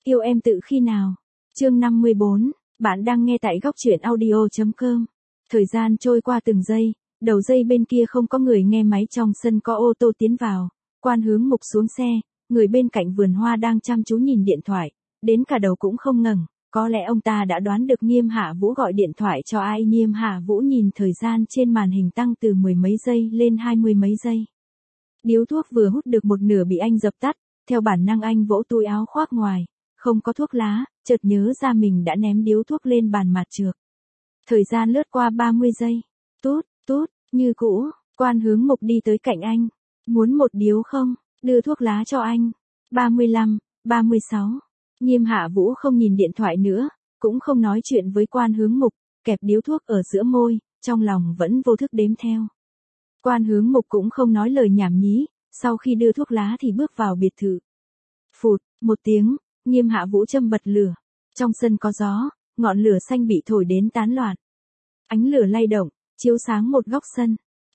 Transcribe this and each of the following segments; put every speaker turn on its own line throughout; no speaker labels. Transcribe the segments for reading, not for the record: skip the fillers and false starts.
Yêu em từ khi nào? Chương 54, bạn đang nghe tại góc truyện audio.com. Thời gian trôi qua từng giây, đầu dây bên kia không có người nghe máy, trong sân có ô tô tiến vào. Quan Hướng Mục xuống xe, người bên cạnh vườn hoa đang chăm chú nhìn điện thoại, đến cả đầu cũng không ngẩng. Có lẽ ông ta đã đoán được Nghiêm Hạ Vũ gọi điện thoại cho ai. Nghiêm Hạ Vũ nhìn thời gian trên màn hình tăng từ 10 mấy giây lên 20 mấy giây. Điếu thuốc vừa hút được một nửa bị anh dập tắt, theo bản năng anh vỗ túi áo khoác ngoài, không có thuốc lá, chợt nhớ ra mình đã ném điếu thuốc lên bàn mặt trược. Thời gian lướt qua 30 giây, tút, tút, như cũ, Quan Hướng Mục đi tới cạnh anh, muốn một điếu không, đưa thuốc lá cho anh. 35, 36. Nghiêm Hạ Vũ không nhìn điện thoại nữa, cũng không nói chuyện với Quan Hướng Mục, kẹp điếu thuốc ở giữa môi, trong lòng vẫn vô thức đếm theo. Quan Hướng Mục cũng không nói lời nhảm nhí, sau khi đưa thuốc lá thì bước vào biệt thự. Phụt, một tiếng, Nghiêm Hạ Vũ châm bật lửa. Trong sân có gió, ngọn lửa xanh bị thổi đến tán loạn. Ánh lửa lay động, chiếu sáng một góc sân.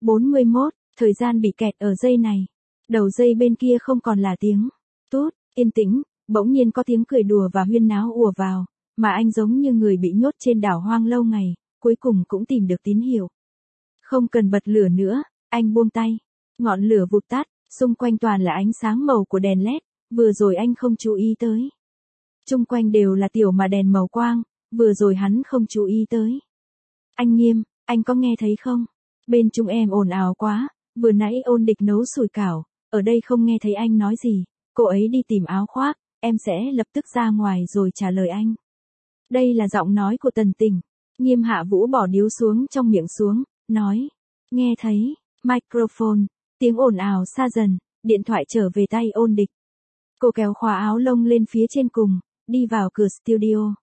41, thời gian bị kẹt ở dây này. Đầu dây bên kia không còn là tiếng tút, yên tĩnh, bỗng nhiên có tiếng cười đùa và huyên náo ùa vào, mà anh giống như người bị nhốt trên đảo hoang lâu ngày, cuối cùng cũng tìm được tín hiệu. Không cần bật lửa nữa, anh buông tay. Ngọn lửa vụt tắt, xung quanh toàn là ánh sáng màu của đèn LED, vừa rồi anh không chú ý tới. Chung quanh đều là tiểu mà đèn màu quang, vừa rồi hắn không chú ý tới. Anh Nghiêm, anh có nghe thấy không? Bên chúng em ồn ào quá, vừa nãy Ôn Địch nấu sủi cảo, ở đây không nghe thấy anh nói gì, cô ấy đi tìm áo khoác, em sẽ lập tức ra ngoài rồi trả lời anh. Đây là giọng nói của Tần Tình. Nghiêm Hạ Vũ bỏ điếu xuống trong miệng xuống, nói, nghe thấy, microphone, tiếng ồn ào xa dần, điện thoại trở về tay Ôn Địch. Cô kéo khóa áo lông lên phía trên cùng, đi vào cửa studio.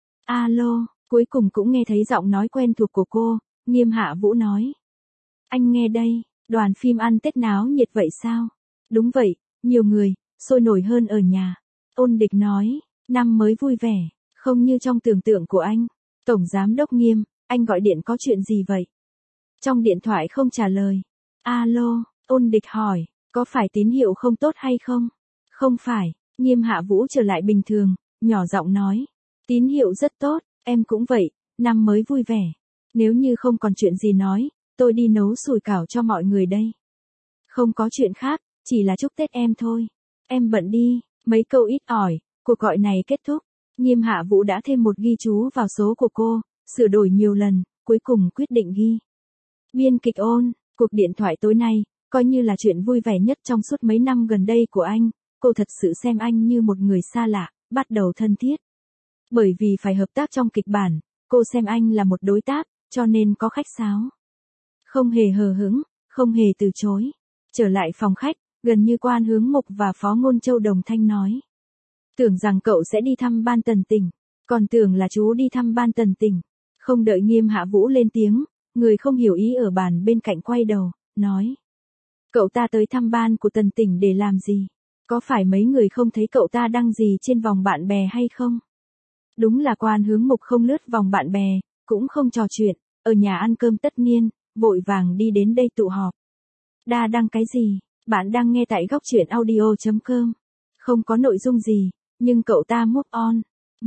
Alo, cuối cùng cũng nghe thấy giọng nói quen thuộc của cô. Nghiêm Hạ Vũ nói, anh nghe đây, đoàn phim ăn Tết náo nhiệt vậy sao? Đúng vậy, nhiều người, sôi nổi hơn ở nhà. Ôn Địch nói, năm mới vui vẻ, không như trong tưởng tượng của anh. Tổng giám đốc Nghiêm, anh gọi điện có chuyện gì vậy? Trong điện thoại không trả lời. Alo, Ôn Địch hỏi, có phải tín hiệu không tốt hay không? Không phải, Nghiêm Hạ Vũ trở lại bình thường, nhỏ giọng nói, tín hiệu rất tốt, em cũng vậy, năm mới vui vẻ. Nếu như không còn chuyện gì nói, tôi đi nấu sủi cảo cho mọi người đây. Không có chuyện khác, chỉ là chúc Tết em thôi. Em bận đi, mấy câu ít ỏi, cuộc gọi này kết thúc. Nghiêm Hạ Vũ đã thêm một ghi chú vào số của cô, sửa đổi nhiều lần, cuối cùng quyết định ghi. Biên kịch Ôn, cuộc điện thoại tối nay, coi như là chuyện vui vẻ nhất trong suốt mấy năm gần đây của anh. Cô thật sự xem anh như một người xa lạ, bắt đầu thân thiết. Bởi vì phải hợp tác trong kịch bản, cô xem anh là một đối tác, cho nên có khách sáo. Không hề hờ hững, không hề từ chối. Trở lại phòng khách, gần như Quan Hướng Mục và Phó Ngôn Châu đồng thanh nói. Tưởng rằng cậu sẽ đi thăm ban Tần Tình, còn tưởng là chú đi thăm ban Tần Tình. Không đợi Nghiêm Hạ Vũ lên tiếng, người không hiểu ý ở bàn bên cạnh quay đầu, nói. Cậu ta tới thăm ban của Tần Tình để làm gì? Có phải mấy người không thấy cậu ta đăng gì trên vòng bạn bè hay không? Đúng là Quan Hướng Mục không lướt vòng bạn bè, cũng không trò chuyện, ở nhà ăn cơm tất niên, vội vàng đi đến đây tụ họp. Đa đăng cái gì? Bạn đang nghe tại góc truyện audio.com. Không có nội dung gì, nhưng cậu ta move on.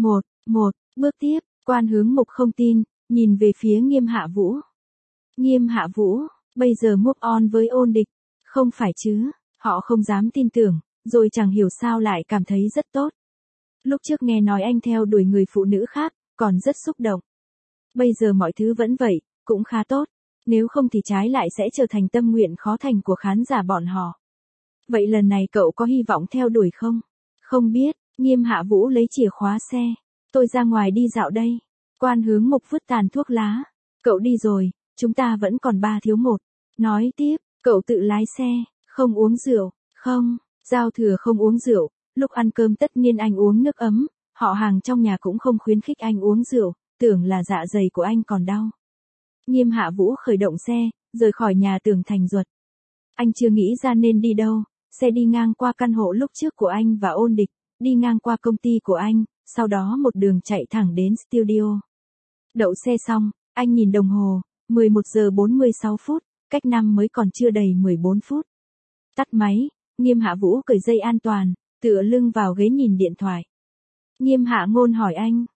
Bước tiếp, Quan Hướng Mục không tin, nhìn về phía Nghiêm Hạ Vũ. Nghiêm Hạ Vũ, bây giờ move on với Ôn Địch, không phải chứ, họ không dám tin tưởng, rồi chẳng hiểu sao lại cảm thấy rất tốt. Lúc trước nghe nói anh theo đuổi người phụ nữ khác, còn rất xúc động. Bây giờ mọi thứ vẫn vậy, cũng khá tốt. Nếu không thì trái lại sẽ trở thành tâm nguyện khó thành của khán giả bọn họ. Vậy lần này cậu có hy vọng theo đuổi không? Không biết, Nghiêm Hạ Vũ lấy chìa khóa xe. Tôi ra ngoài đi dạo đây. Quan Hướng Mục vứt tàn thuốc lá. Cậu đi rồi, chúng ta vẫn còn 3 thiếu 1. Nói tiếp, cậu tự lái xe, không uống rượu, không, giao thừa không uống rượu. Lúc ăn cơm tất niên anh uống nước ấm, họ hàng trong nhà cũng không khuyến khích anh uống rượu, tưởng là dạ dày của anh còn đau. Nghiêm Hạ Vũ khởi động xe, rời khỏi nhà Tưởng Thành Duật. Anh chưa nghĩ ra nên đi đâu, xe đi ngang qua căn hộ lúc trước của anh và Ôn Địch, đi ngang qua công ty của anh, sau đó một đường chạy thẳng đến studio. Đậu xe xong, anh nhìn đồng hồ, 11 giờ 46 phút, cách năm mới còn chưa đầy 14 phút. Tắt máy, Nghiêm Hạ Vũ cởi dây an toàn, tựa lưng vào ghế nhìn điện thoại. Nghiêm Hạ Ngôn hỏi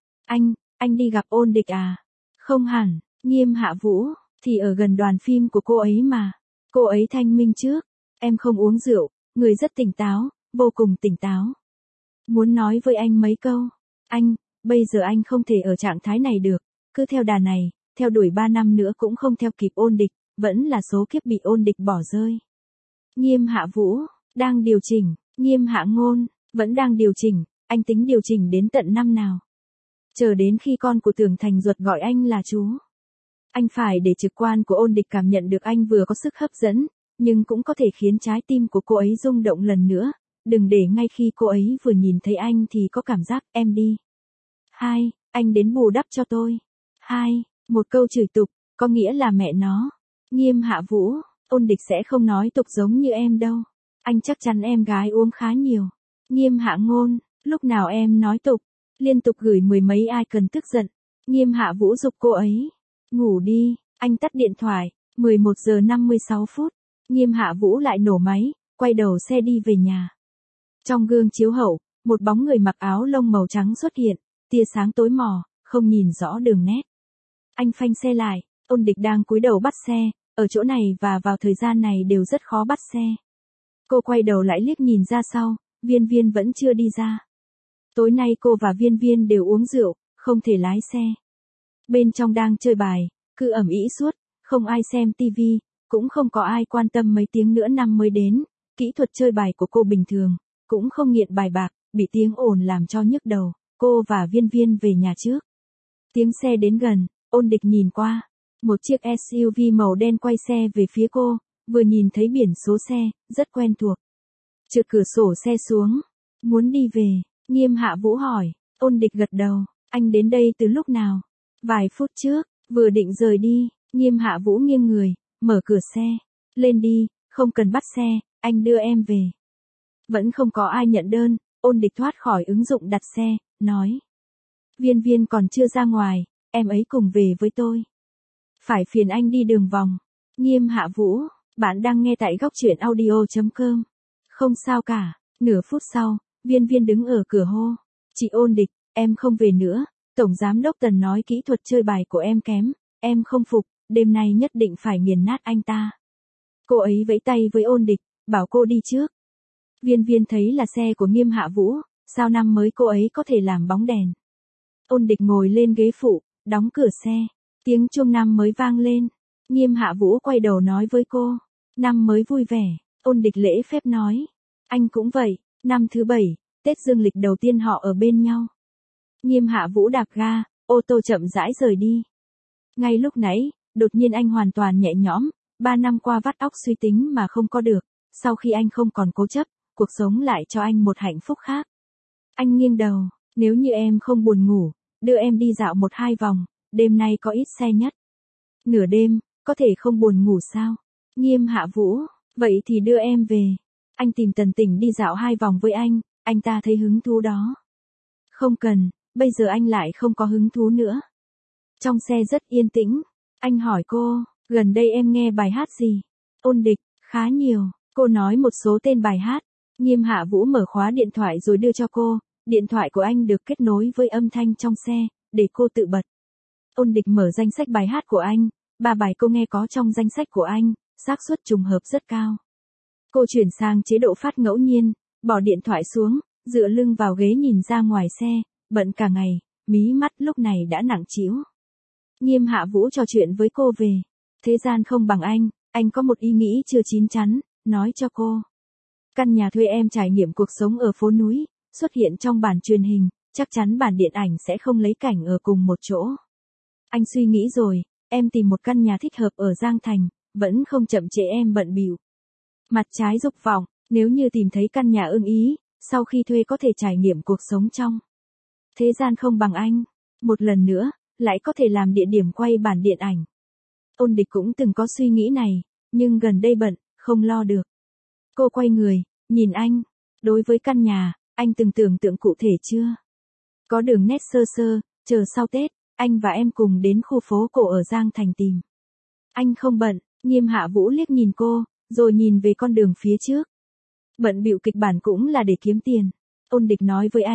anh đi gặp Ôn Địch à? Không hẳn, Nghiêm Hạ Vũ, thì ở gần đoàn phim của cô ấy mà. Cô ấy thanh minh trước, em không uống rượu, người rất tỉnh táo, vô cùng tỉnh táo. Muốn nói với anh mấy câu. Bây giờ anh không thể ở trạng thái này được, cứ theo đà này, theo đuổi 3 năm nữa cũng không theo kịp Ôn Địch, vẫn là số kiếp bị Ôn Địch bỏ rơi. Nghiêm Hạ Vũ, đang điều chỉnh, Nghiêm Hạ Ngôn, vẫn đang điều chỉnh, anh tính điều chỉnh đến tận năm nào? Chờ đến khi con của Tưởng Thành Duật gọi anh là chú. Anh phải để trực quan của Ôn Địch cảm nhận được anh vừa có sức hấp dẫn, nhưng cũng có thể khiến trái tim của cô ấy rung động lần nữa, đừng để ngay khi cô ấy vừa nhìn thấy anh thì có cảm giác em đi. 2. Anh đến bù đắp cho tôi. 2. Một câu chửi tục, có nghĩa là mẹ nó. Nghiêm Hạ Vũ, Ôn Địch sẽ không nói tục giống như em đâu. Anh chắc chắn em gái uống khá nhiều. Nghiêm Hạ Ngôn, lúc nào em nói tục, liên tục gửi mười mấy ai cần tức giận. Nghiêm Hạ Vũ giục cô ấy. Ngủ đi, anh tắt điện thoại. 11 giờ 56 phút. Nghiêm Hạ Vũ lại nổ máy, quay đầu xe đi về nhà. Trong gương chiếu hậu, một bóng người mặc áo lông màu trắng xuất hiện, tia sáng tối mò, không nhìn rõ đường nét. Anh phanh xe lại, Ôn Địch đang cúi đầu bắt xe, ở chỗ này và vào thời gian này đều rất khó bắt xe. Cô quay đầu lại liếc nhìn ra sau, Viên Viên vẫn chưa đi ra. Tối nay cô và Viên Viên đều uống rượu, không thể lái xe. Bên trong đang chơi bài, cứ ầm ĩ suốt, không ai xem tivi, cũng không có ai quan tâm mấy tiếng nữa năm mới đến. Kỹ thuật chơi bài của cô bình thường, cũng không nghiện bài bạc, bị tiếng ồn làm cho nhức đầu. Cô và Viên Viên về nhà trước. Tiếng xe đến gần, Ôn Địch nhìn qua. Một chiếc SUV màu đen quay xe về phía cô, vừa nhìn thấy biển số xe, rất quen thuộc. Trượt cửa sổ xe xuống. Muốn đi về, Nghiêm Hạ Vũ hỏi. Ôn Địch gật đầu. Anh đến đây từ lúc nào? Vài phút trước, vừa định rời đi. Nghiêm Hạ Vũ nghiêng người, mở cửa xe. Lên đi, không cần bắt xe, anh đưa em về. Vẫn không có ai nhận đơn, Ôn Địch thoát khỏi ứng dụng đặt xe, nói. Viên Viên còn chưa ra ngoài, em ấy cùng về với tôi. Phải phiền anh đi đường vòng. Nghiêm Hạ Vũ, bạn đang nghe tại góc truyện audio.com. Không sao cả, nửa phút sau, Viên Viên đứng ở cửa hô. Chị Ôn Địch, em không về nữa, Tổng Giám đốc Tần nói kỹ thuật chơi bài của em kém, em không phục, đêm nay nhất định phải nghiền nát anh ta. Cô ấy vẫy tay với Ôn Địch, bảo cô đi trước. Viên Viên thấy là xe của Nghiêm Hạ Vũ, sao năm mới cô ấy có thể làm bóng đèn. Ôn Địch ngồi lên ghế phụ, đóng cửa xe, tiếng chuông năm mới vang lên. Nghiêm Hạ Vũ quay đầu nói với cô, năm mới vui vẻ. Ôn Địch lễ phép nói, anh cũng vậy, năm thứ 7, Tết dương lịch đầu tiên họ ở bên nhau. Nghiêm Hạ Vũ đạp ga, ô tô chậm rãi rời đi. Ngay lúc nãy, đột nhiên anh hoàn toàn nhẹ nhõm, 3 năm qua vắt óc suy tính mà không có được, sau khi anh không còn cố chấp, cuộc sống lại cho anh một hạnh phúc khác. Anh nghiêng đầu, nếu như em không buồn ngủ, đưa em đi dạo 1-2 vòng, đêm nay có ít xe nhất. Nửa đêm, có thể không buồn ngủ sao? Nghiêm Hạ Vũ, vậy thì đưa em về. Anh tìm Tần Tỉnh đi dạo 2 vòng với anh ta thấy hứng thú đó. Không cần, bây giờ anh lại không có hứng thú nữa. Trong xe rất yên tĩnh, anh hỏi cô, gần đây em nghe bài hát gì? Ôn Địch, khá nhiều, cô nói một số tên bài hát. Nghiêm Hạ Vũ mở khóa điện thoại rồi đưa cho cô, điện thoại của anh được kết nối với âm thanh trong xe, để cô tự bật. Ôn Địch mở danh sách bài hát của anh, 3 bài cô nghe có trong danh sách của anh, xác suất trùng hợp rất cao. Cô chuyển sang chế độ phát ngẫu nhiên, bỏ điện thoại xuống, dựa lưng vào ghế nhìn ra ngoài xe, bận cả ngày, mí mắt lúc này đã nặng trĩu. Nghiêm Hạ Vũ trò chuyện với cô về. Thế gian không bằng anh có một ý nghĩ chưa chín chắn, nói cho cô. Căn nhà thuê em trải nghiệm cuộc sống ở phố núi, xuất hiện trong bản truyền hình, chắc chắn bản điện ảnh sẽ không lấy cảnh ở cùng một chỗ. Anh suy nghĩ rồi, em tìm một căn nhà thích hợp ở Giang Thành, vẫn không chậm trễ em bận bịu. Mặt trái dục vọng, nếu như tìm thấy căn nhà ưng ý, sau khi thuê có thể trải nghiệm cuộc sống trong. Thế gian không bằng anh, một lần nữa, lại có thể làm địa điểm quay bản điện ảnh. Ôn Địch cũng từng có suy nghĩ này, nhưng gần đây bận, không lo được. Cô quay người, nhìn anh. Đối với căn nhà, anh từng tưởng tượng cụ thể chưa? Có đường nét sơ sơ, chờ sau Tết, anh và em cùng đến khu phố cổ ở Giang Thành tìm. Anh không bận, Nghiêm Hạ Vũ liếc nhìn cô, rồi nhìn về con đường phía trước. Bận bịu kịch bản cũng là để kiếm tiền. Ôn Địch nói với anh,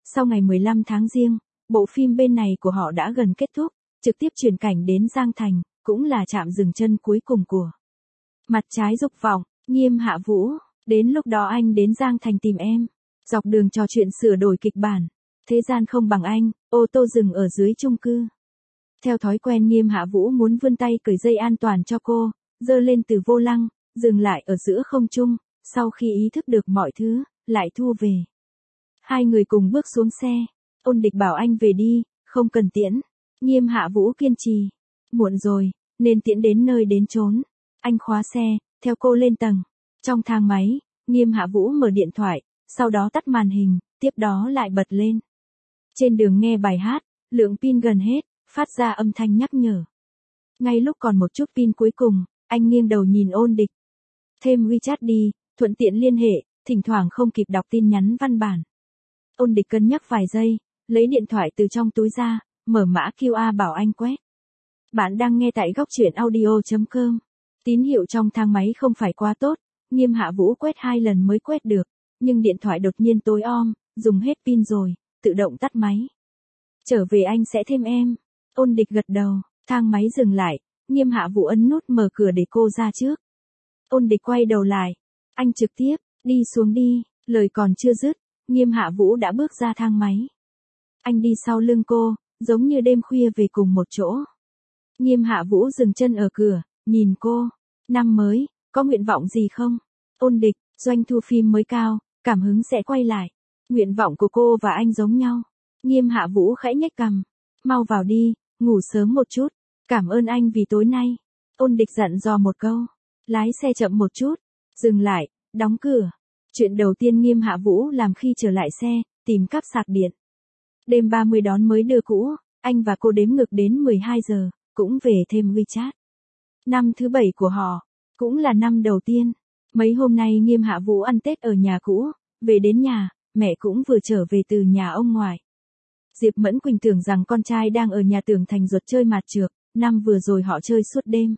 Sau ngày 15 tháng Giêng, bộ phim bên này của họ đã gần kết thúc, trực tiếp chuyển cảnh đến Giang Thành, cũng là trạm dừng chân cuối cùng của Mặt trái dục vọng, Nghiêm Hạ Vũ. Đến lúc đó anh đến Giang Thành tìm em. Dọc đường trò chuyện sửa đổi kịch bản. Thế gian không bằng anh, ô tô dừng ở dưới chung cư. Theo thói quen Nghiêm Hạ Vũ muốn vươn tay cởi dây an toàn cho cô, giơ lên từ vô lăng, dừng lại ở giữa không trung, sau khi ý thức được mọi thứ, lại thu về. Hai người cùng bước xuống xe. Ôn Địch bảo anh về đi, không cần tiễn. Nghiêm Hạ Vũ kiên trì. Muộn rồi, nên tiễn đến nơi đến chốn. Anh khóa xe, theo cô lên tầng. Trong thang máy, Nghiêm Hạ Vũ mở điện thoại, sau đó tắt màn hình, tiếp đó lại bật lên. Trên đường nghe bài hát, lượng pin gần hết, phát ra âm thanh nhắc nhở. Ngay lúc còn một chút pin cuối cùng, anh nghiêng đầu nhìn Ôn Địch. Thêm WeChat đi, thuận tiện liên hệ, thỉnh thoảng không kịp đọc tin nhắn văn bản. Ôn Địch cân nhắc vài giây, lấy điện thoại từ trong túi ra, mở mã QR bảo anh quét. Bạn đang nghe tại góc truyện audio.com. Tín hiệu trong thang máy không phải quá tốt, Nghiêm Hạ Vũ quét 2 lần mới quét được, nhưng điện thoại đột nhiên tối om, dùng hết pin rồi, tự động tắt máy. Trở về anh sẽ thêm em. Ôn Địch gật đầu, thang máy dừng lại, Nghiêm Hạ Vũ ấn nút mở cửa để cô ra trước. Ôn Địch quay đầu lại, anh trực tiếp, đi xuống đi, lời còn chưa dứt, Nghiêm Hạ Vũ đã bước ra thang máy. Anh đi sau lưng cô, giống như đêm khuya về cùng một chỗ. Nghiêm Hạ Vũ dừng chân ở cửa, nhìn cô. Năm mới, có nguyện vọng gì không? Ôn Địch, doanh thu phim mới cao, cảm hứng sẽ quay lại. Nguyện vọng của cô và anh giống nhau. Nghiêm Hạ Vũ khẽ nhếch cằm. Mau vào đi, ngủ sớm một chút. Cảm ơn anh vì tối nay. Ôn Địch dặn dò một câu. Lái xe chậm một chút. Dừng lại, đóng cửa. Chuyện đầu tiên Nghiêm Hạ Vũ làm khi trở lại xe, tìm cáp sạc điện. Đêm 30 đón mới đưa cũ, anh và cô đếm ngược đến 12 giờ, cũng về thêm WeChat. Năm thứ 7 của họ, cũng là năm đầu tiên. Mấy hôm nay Nghiêm Hạ Vũ ăn Tết ở nhà cũ, về đến nhà, mẹ cũng vừa trở về từ nhà ông ngoại. Diệp Mẫn Quỳnh tưởng rằng con trai đang ở nhà Tưởng Thành Duật chơi mạt trược, năm vừa rồi họ chơi suốt đêm.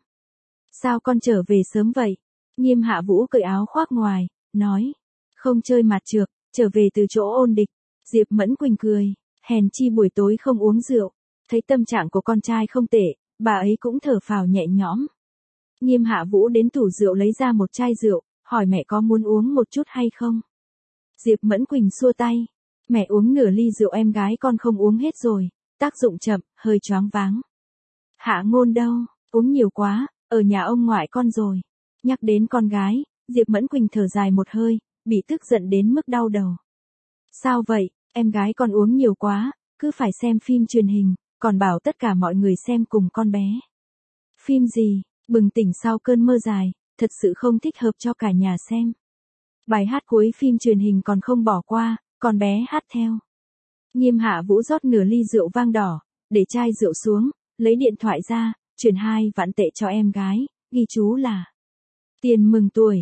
Sao con trở về sớm vậy? Nghiêm Hạ Vũ cởi áo khoác ngoài, nói. Không chơi mạt trược, trở về từ chỗ Ôn Địch. Diệp Mẫn Quỳnh cười, hèn chi buổi tối không uống rượu. Thấy tâm trạng của con trai không tệ, bà ấy cũng thở phào nhẹ nhõm. Nghiêm Hạ Vũ đến tủ rượu lấy ra một chai rượu, hỏi mẹ có muốn uống một chút hay không? Diệp Mẫn Quỳnh xua tay. Mẹ uống nửa ly rượu em gái con không uống hết rồi, tác dụng chậm, hơi choáng váng. Hạ Ngôn đâu, uống nhiều quá, ở nhà ông ngoại con rồi. Nhắc đến con gái, Diệp Mẫn Quỳnh thở dài một hơi, bị tức giận đến mức đau đầu. Sao vậy, em gái con uống nhiều quá, cứ phải xem phim truyền hình, còn bảo tất cả mọi người xem cùng con bé. Phim gì? Bừng tỉnh sau cơn mơ dài, thật sự không thích hợp cho cả nhà xem. Bài hát cuối phim truyền hình còn không bỏ qua, con bé hát theo. Nghiêm Hạ Vũ rót nửa ly rượu vang đỏ, để chai rượu xuống, lấy điện thoại ra, chuyển 2 vạn tệ cho em gái, ghi chú là tiền mừng tuổi,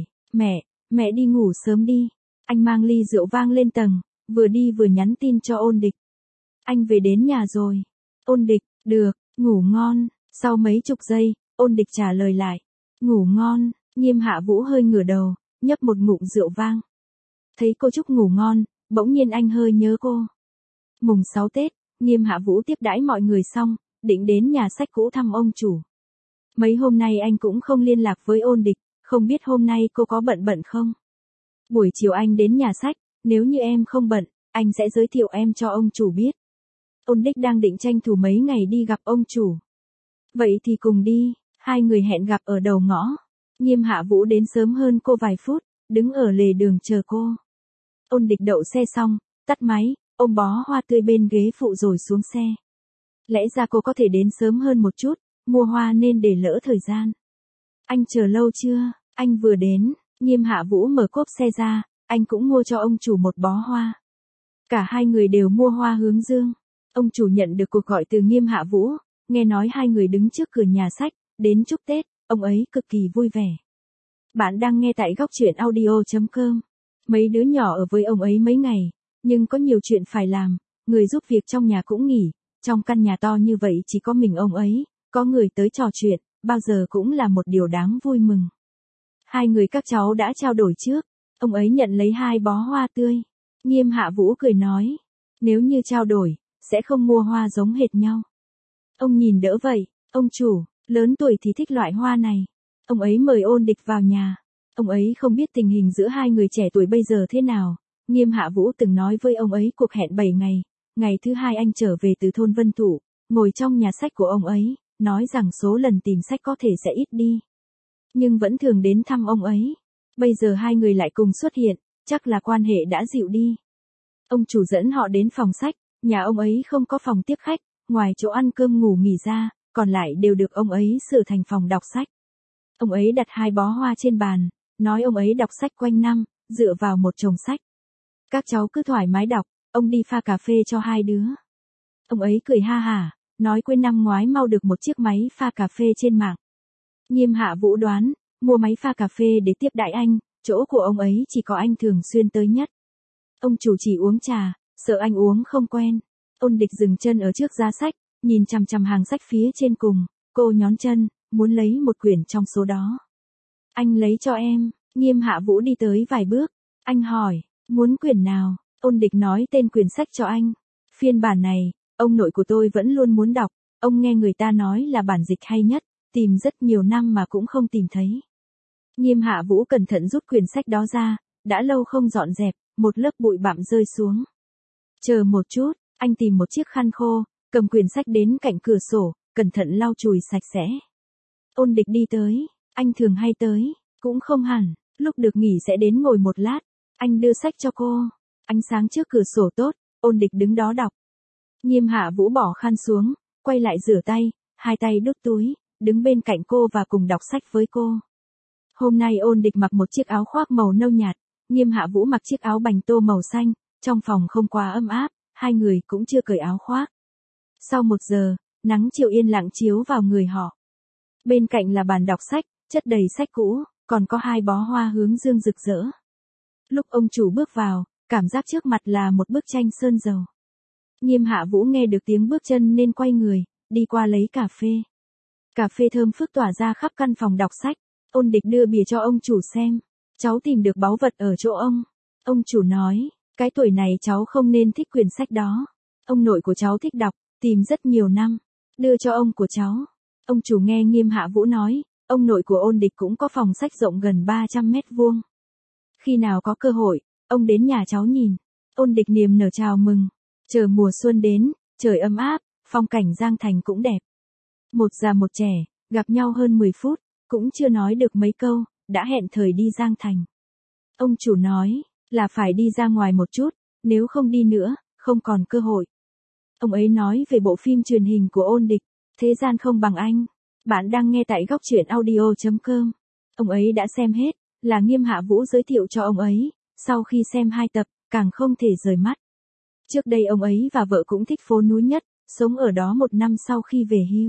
mẹ đi ngủ sớm đi. Anh mang ly rượu vang lên tầng, vừa đi vừa nhắn tin cho Ôn Địch. Anh về đến nhà rồi. Ôn Địch, được, ngủ ngon. Sau mấy chục giây, Ôn Địch trả lời lại. Ngủ ngon. Nghiêm Hạ Vũ hơi ngửa đầu, nhấp một ngụm rượu vang. Thấy cô chúc ngủ ngon, bỗng nhiên anh hơi nhớ cô. Mùng 6 Tết, Nghiêm Hạ Vũ tiếp đãi mọi người xong, định đến nhà sách cũ thăm ông chủ. Mấy hôm nay anh cũng không liên lạc với Ôn Địch, không biết hôm nay cô có bận không? Buổi chiều anh đến nhà sách, nếu như em không bận, anh sẽ giới thiệu em cho ông chủ biết. Ôn Địch đang định tranh thủ mấy ngày đi gặp ông chủ. Vậy thì cùng đi, hai người hẹn gặp ở đầu ngõ. Nghiêm Hạ Vũ đến sớm hơn cô vài phút, đứng ở lề đường chờ cô. Ôn Địch đậu xe xong, tắt máy, ôm bó hoa tươi bên ghế phụ rồi xuống xe. Lẽ ra cô có thể đến sớm hơn một chút, mua hoa nên để lỡ thời gian. Anh chờ lâu chưa? Anh vừa đến. Nghiêm Hạ Vũ mở cốp xe ra, anh cũng mua cho ông chủ một bó hoa. Cả hai người đều mua hoa hướng dương. Ông chủ nhận được cuộc gọi từ Nghiêm Hạ Vũ, nghe nói hai người đứng trước cửa nhà sách, đến chúc Tết, ông ấy cực kỳ vui vẻ. Bạn đang nghe tại góc truyện audio.com. Mấy đứa nhỏ ở với ông ấy mấy ngày, nhưng có nhiều chuyện phải làm, người giúp việc trong nhà cũng nghỉ, trong căn nhà to như vậy chỉ có mình ông ấy, có người tới trò chuyện, bao giờ cũng là một điều đáng vui mừng. Hai người các cháu đã trao đổi trước, ông ấy nhận lấy 2 bó hoa tươi. Nghiêm Hạ Vũ cười nói, Nếu như trao đổi, sẽ không mua hoa giống hệt nhau. Ông nhìn đỡ vậy, ông chủ, lớn tuổi thì thích loại hoa này. Ông ấy mời Ôn Địch vào nhà. Ông ấy không biết tình hình giữa hai người trẻ tuổi bây giờ thế nào. Nghiêm Hạ Vũ từng nói với ông ấy cuộc hẹn 7 ngày. Ngày thứ 2 anh trở về từ thôn Vân Thụ, ngồi trong nhà sách của ông ấy, nói rằng số lần tìm sách có thể sẽ ít đi. Nhưng vẫn thường đến thăm ông ấy. Bây giờ hai người lại cùng xuất hiện, chắc là quan hệ đã dịu đi. Ông chủ dẫn họ đến phòng sách, nhà ông ấy không có phòng tiếp khách, ngoài chỗ ăn cơm ngủ nghỉ ra, còn lại đều được ông ấy sửa thành phòng đọc sách. Ông ấy đặt 2 bó hoa trên bàn, nói ông ấy đọc sách quanh năm, dựa vào một chồng sách. Các cháu cứ thoải mái đọc, ông đi pha cà phê cho 2 đứa. Ông ấy cười ha hả, nói quên năm ngoái mau được một chiếc máy pha cà phê trên mạng. Nghiêm Hạ Vũ đoán, mua máy pha cà phê để tiếp đãi anh, chỗ của ông ấy chỉ có anh thường xuyên tới nhất. Ông chủ chỉ uống trà, sợ anh uống không quen. Ôn Địch dừng chân ở trước giá sách, nhìn chằm chằm hàng sách phía trên cùng, cô nhón chân, muốn lấy một quyển trong số đó. Anh lấy cho em. Nghiêm Hạ Vũ đi tới vài bước, anh hỏi, muốn quyển nào? Ôn Địch nói tên quyển sách cho anh. Phiên bản này, ông nội của tôi vẫn luôn muốn đọc, ông nghe người ta nói là bản dịch hay nhất, tìm rất nhiều năm mà cũng không tìm thấy. Nghiêm Hạ Vũ cẩn thận rút quyển sách đó ra, đã lâu không dọn dẹp, một lớp bụi bặm rơi xuống. Chờ một chút, anh tìm một chiếc khăn khô, cầm quyển sách đến cạnh cửa sổ, cẩn thận lau chùi sạch sẽ. Ôn Địch đi tới, anh thường hay tới, cũng không hẳn, lúc được nghỉ sẽ đến ngồi một lát, anh đưa sách cho cô. Ánh sáng trước cửa sổ tốt, Ôn Địch đứng đó đọc. Nghiêm Hạ Vũ bỏ khăn xuống, quay lại rửa tay, 2 tay đút túi, đứng bên cạnh cô và cùng đọc sách với cô. Hôm nay Ôn Địch mặc một chiếc áo khoác màu nâu nhạt, Nghiêm Hạ Vũ mặc chiếc áo bành tô màu xanh, trong phòng không quá ấm áp, hai người cũng chưa cởi áo khoác. Sau 1 giờ, nắng chiều yên lặng chiếu vào người họ. Bên cạnh là bàn đọc sách, chất đầy sách cũ, còn có 2 bó hoa hướng dương rực rỡ. Lúc ông chủ bước vào, cảm giác trước mặt là một bức tranh sơn dầu. Nghiêm Hạ Vũ nghe được tiếng bước chân nên quay người, đi qua lấy cà phê. Cà phê thơm phức tỏa ra khắp căn phòng đọc sách. Ôn Địch đưa bìa cho ông chủ xem. Cháu tìm được báu vật ở chỗ ông. Ông chủ nói, cái tuổi này cháu không nên thích quyển sách đó. Ông nội của cháu thích đọc, tìm rất nhiều năm. Đưa cho ông của cháu. Ông chủ nghe Nghiêm Hạ Vũ nói, ông nội của Ôn Địch cũng có phòng sách rộng gần 300 mét vuông. Khi nào có cơ hội, ông đến nhà cháu nhìn. Ôn Địch niềm nở chào mừng. Chờ mùa xuân đến, trời ấm áp, phong cảnh Giang Thành cũng đẹp. Một già một trẻ, gặp nhau hơn 10 phút, cũng chưa nói được mấy câu, đã hẹn thời đi Giang Thành. Ông chủ nói, là phải đi ra ngoài một chút, nếu không đi nữa, không còn cơ hội. Ông ấy nói về bộ phim truyền hình của Ôn Địch, Thế gian không bằng anh. Bạn đang nghe tại góc truyện audio.com. Ông ấy đã xem hết, là Nghiêm Hạ Vũ giới thiệu cho ông ấy, sau khi xem 2 tập, càng không thể rời mắt. Trước đây ông ấy và vợ cũng thích phố núi nhất, sống ở đó 1 năm sau khi về hưu.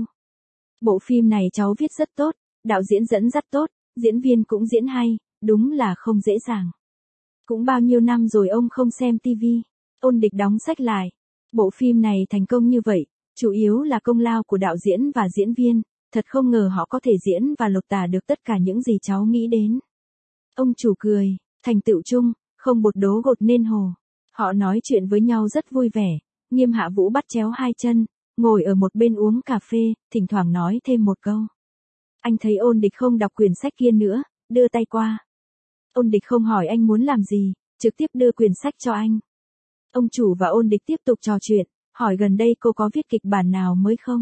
Bộ phim này cháu viết rất tốt, đạo diễn dẫn dắt tốt, diễn viên cũng diễn hay, đúng là không dễ dàng. Cũng bao nhiêu năm rồi ông không xem tivi. Ôn Địch đóng sách lại. Bộ phim này thành công như vậy, chủ yếu là công lao của đạo diễn và diễn viên, thật không ngờ họ có thể diễn và lột tả được tất cả những gì cháu nghĩ đến. Ông chủ cười, thành tựu chung, không bột đố gột nên hồ. Họ nói chuyện với nhau rất vui vẻ, Nghiêm Hạ Vũ bắt chéo 2 chân, ngồi ở một bên uống cà phê, thỉnh thoảng nói thêm một câu. Anh thấy Ôn Địch không đọc quyển sách kia nữa, đưa tay qua. Ôn Địch không hỏi anh muốn làm gì, trực tiếp đưa quyển sách cho anh. Ông chủ và Ôn Địch tiếp tục trò chuyện, hỏi gần đây cô có viết kịch bản nào mới không?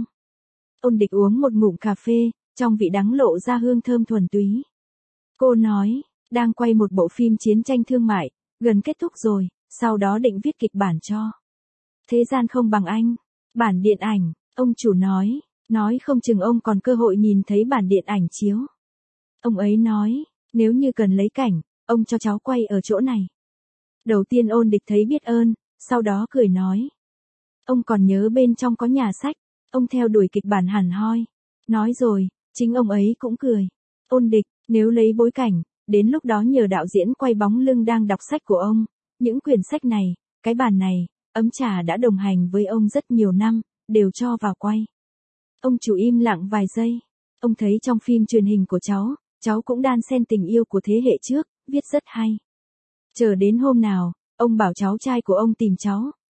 Ôn Địch uống một ngụm cà phê, trong vị đắng lộ ra hương thơm thuần túy. Cô nói, đang quay một bộ phim chiến tranh thương mại, gần kết thúc rồi, sau đó định viết kịch bản cho. Thế gian không bằng anh. Bản điện ảnh, ông chủ nói không chừng ông còn cơ hội nhìn thấy bản điện ảnh chiếu. Ông ấy nói, nếu như cần lấy cảnh, ông cho cháu quay ở chỗ này. Đầu tiên Ôn Địch thấy biết ơn, sau đó cười nói. Ông còn nhớ bên trong có nhà sách, ông theo đuổi kịch bản hẳn hoi. Nói rồi, chính ông ấy cũng cười. Ôn Địch, nếu lấy bối cảnh, đến lúc đó nhờ đạo diễn quay bóng lưng đang đọc sách của ông. Những quyển sách này, cái bản này, ấm trà đã đồng hành với ông rất nhiều năm, đều cho vào quay. Ông chủ im lặng vài giây. Ông thấy trong phim truyền hình của cháu cũng đan xen tình yêu của thế hệ trước, viết rất hay. Chờ đến hôm nào, ông bảo cháu trai của ông tìm cháu,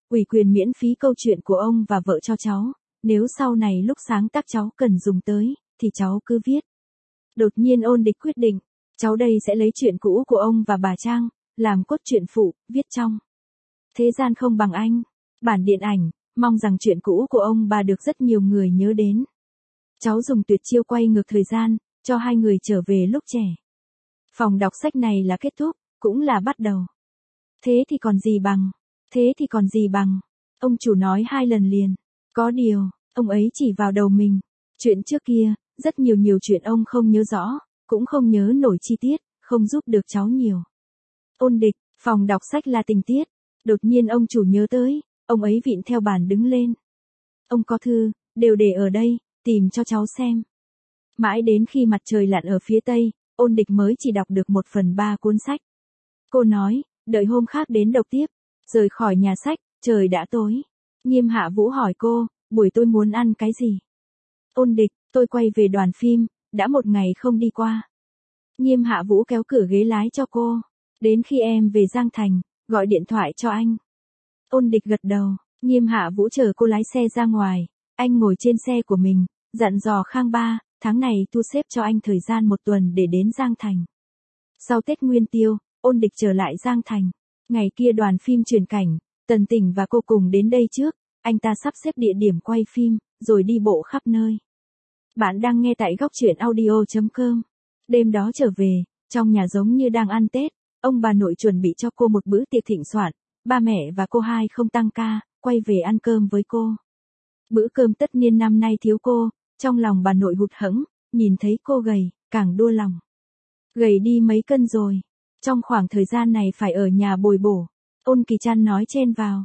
ủy quyền miễn phí câu chuyện của ông và vợ cho cháu, nếu sau này lúc sáng tác cháu cần dùng tới, thì cháu cứ viết. Đột nhiên Ôn Địch quyết định, cháu đây sẽ lấy chuyện cũ của ông và bà Trang, làm cốt truyện phụ, viết trong Thế gian không bằng anh. Bản điện ảnh, mong rằng chuyện cũ của ông bà được rất nhiều người nhớ đến. Cháu dùng tuyệt chiêu quay ngược thời gian, cho hai người trở về lúc trẻ. Phòng đọc sách này là kết thúc, cũng là bắt đầu. Thế thì còn gì bằng, thế thì còn gì bằng. Ông chủ nói 2 lần liền. Có điều, ông ấy chỉ vào đầu mình. Chuyện trước kia, rất nhiều chuyện ông không nhớ rõ, cũng không nhớ nổi chi tiết, không giúp được cháu nhiều. Ôn Địch, phòng đọc sách là tình tiết. Đột nhiên ông chủ nhớ tới, ông ấy vịn theo bàn đứng lên. Ông có thư, đều để ở đây, tìm cho cháu xem. Mãi đến khi mặt trời lặn ở phía tây, Ôn Địch mới chỉ đọc được 1/3 cuốn sách. Cô nói, đợi hôm khác đến đọc tiếp. Rời khỏi nhà sách, trời đã tối. Nghiêm Hạ Vũ hỏi cô, buổi tôi muốn ăn cái gì? Ôn Địch, tôi quay về đoàn phim, đã một ngày không đi qua. Nghiêm Hạ Vũ kéo cửa ghế lái cho cô. Đến khi em về Giang Thành, gọi điện thoại cho anh. Ôn Địch gật đầu, Nghiêm Hạ Vũ chờ cô lái xe ra ngoài. Anh ngồi trên xe của mình, dặn dò Khang Ba, tháng này thu xếp cho anh thời gian 1 tuần để đến Giang Thành. Sau Tết Nguyên Tiêu, Ôn Địch trở lại Giang Thành. Ngày kia đoàn phim chuyển cảnh, Tần Tỉnh và cô cùng đến đây trước. Anh ta sắp xếp địa điểm quay phim, rồi đi bộ khắp nơi. Bạn đang nghe tại góc truyện audio.com. Đêm đó trở về, trong nhà giống như đang ăn Tết. Ông bà nội chuẩn bị cho cô một bữa tiệc thịnh soạn. Ba mẹ và cô hai không tăng ca, quay về ăn cơm với cô. Bữa cơm tất niên năm nay thiếu cô, trong lòng bà nội hụt hẫng, nhìn thấy cô gầy, càng đua lòng. Gầy đi mấy cân rồi, trong khoảng thời gian này phải ở nhà bồi bổ. Ôn Kỳ Trăn nói chen vào,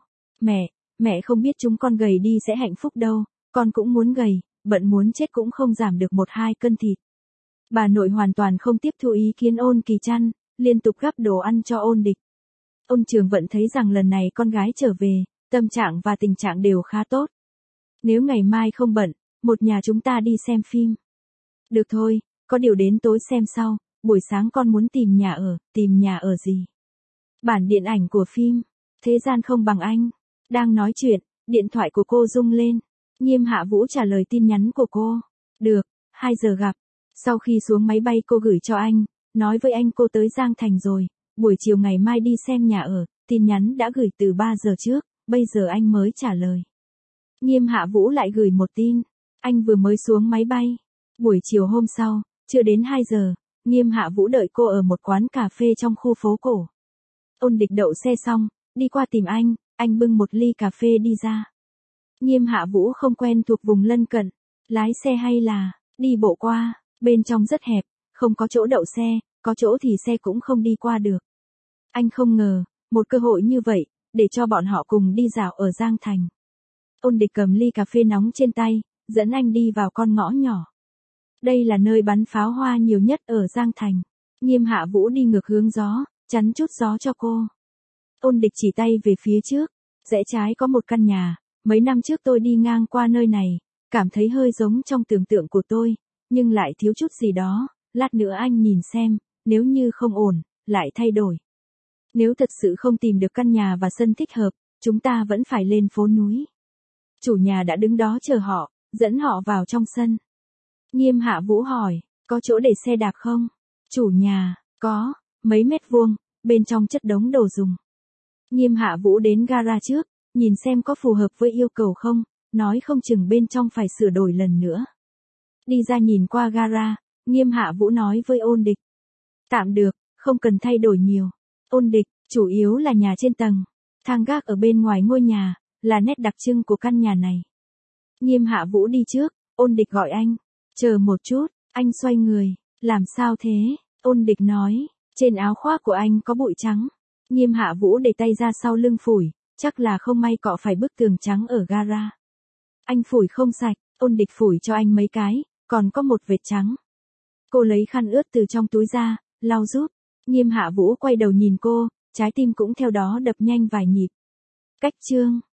mẹ không biết chúng con gầy đi sẽ hạnh phúc đâu, con cũng muốn gầy, bận muốn chết cũng không giảm được 1-2 cân thịt. Bà nội hoàn toàn không tiếp thu ý kiến Ôn Kỳ Trăn, liên tục gắp đồ ăn cho Ôn Địch. Ôn Trường Vận thấy rằng lần này con gái trở về, tâm trạng và tình trạng đều khá tốt. Nếu ngày mai không bận, một nhà chúng ta đi xem phim. Được thôi, có điều đến tối xem sau, buổi sáng con muốn tìm nhà ở gì? Bản điện ảnh của phim, Thế gian không bằng anh. Đang nói chuyện, điện thoại của cô rung lên. Nghiêm Hạ Vũ trả lời tin nhắn của cô. Được, 2 giờ gặp. Sau khi xuống máy bay cô gửi cho anh, nói với anh cô tới Giang Thành rồi, buổi chiều ngày mai đi xem nhà ở, tin nhắn đã gửi từ 3 giờ trước, bây giờ anh mới trả lời. Nghiêm Hạ Vũ lại gửi một tin, anh vừa mới xuống máy bay. Buổi chiều hôm sau, chưa đến 2 giờ, Nghiêm Hạ Vũ đợi cô ở một quán cà phê trong khu phố cổ. Ôn Địch đậu xe xong, đi qua tìm anh bưng một ly cà phê đi ra. Nghiêm Hạ Vũ không quen thuộc vùng lân cận, lái xe hay là đi bộ qua, bên trong rất hẹp, không có chỗ đậu xe, có chỗ thì xe cũng không đi qua được. Anh không ngờ, một cơ hội như vậy, để cho bọn họ cùng đi dạo ở Giang Thành. Ôn Địch cầm ly cà phê nóng trên tay, dẫn anh đi vào con ngõ nhỏ. Đây là nơi bắn pháo hoa nhiều nhất ở Giang Thành. Nghiêm Hạ Vũ đi ngược hướng gió, chắn chút gió cho cô. Ôn Địch chỉ tay về phía trước, rẽ trái có một căn nhà, mấy năm trước tôi đi ngang qua nơi này, cảm thấy hơi giống trong tưởng tượng của tôi, nhưng lại thiếu chút gì đó, lát nữa anh nhìn xem, nếu như không ổn, lại thay đổi. Nếu thật sự không tìm được căn nhà và sân thích hợp, chúng ta vẫn phải lên phố núi. Chủ nhà đã đứng đó chờ họ, dẫn họ vào trong sân. Nghiêm Hạ Vũ hỏi, có chỗ để xe đạp không? Chủ nhà, có, mấy mét vuông, bên trong chất đống đồ dùng. Nghiêm Hạ Vũ đến gara trước, nhìn xem có phù hợp với yêu cầu không, nói không chừng bên trong phải sửa đổi lần nữa. Đi ra nhìn qua gara, Nghiêm Hạ Vũ nói với Ôn Địch. Tạm được, không cần thay đổi nhiều. Ôn Địch, chủ yếu là nhà trên tầng. Thang gác ở bên ngoài ngôi nhà, là nét đặc trưng của căn nhà này. Nghiêm Hạ Vũ đi trước, Ôn Địch gọi anh. Chờ một chút, anh xoay người. Làm sao thế? Ôn Địch nói, trên áo khoác của anh có bụi trắng. Nghiêm Hạ Vũ để tay ra sau lưng phủi, chắc là không may cọ phải bức tường trắng ở gara. Anh phủi không sạch, Ôn Địch phủi cho anh mấy cái, còn có một vệt trắng. Cô lấy khăn ướt từ trong túi ra, lau giúp. Nghiêm Hạ Vũ quay đầu nhìn cô, trái tim cũng theo đó đập nhanh vài nhịp. Cách chương